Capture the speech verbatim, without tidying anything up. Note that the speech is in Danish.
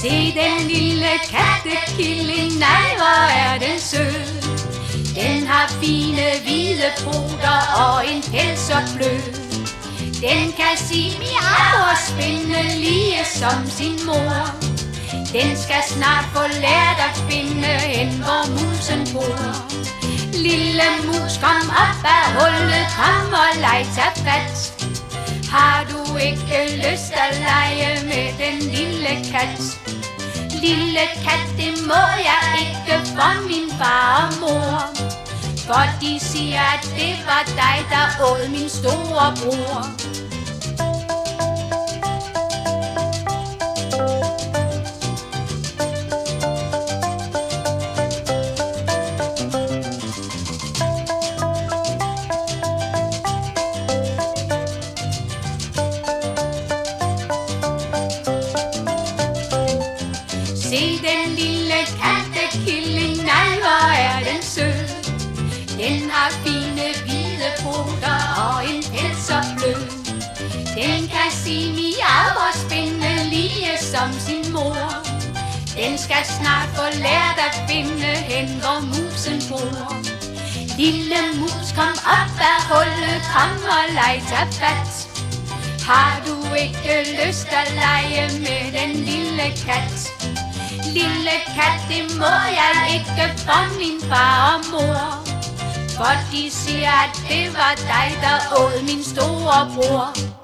Se den lille kattekilling, nej hvor er den sød. Den har fine hvide poter og en pels så blød. Den kan sige miau og spinde lige som sin mor. Den skal snart få lært at finde hen, hvor musen bor. Lille mus, kom op af hullet, kom og leg, tag fat. Har du ikke lyst at lege med den lille kat? Lille kat, det må jeg ikke for min far og mor. For de siger, at det var dig, der åd min store bror. Se den lille kattekilling, nej hvor er den sød. Den har fine hvide poter og en pels så blød. Den kan sige miau og spinde lige som sin mor. Den skal snart få lært at finde hen, hvor musen bor. Lille mus, kom op af hullet, kom og leg, tag fat. Har du ikke lyst at lege med den lille kat? Lille kat, det må jeg ikke for min far og mor. For de siger, at det var dig, der åd min store bror.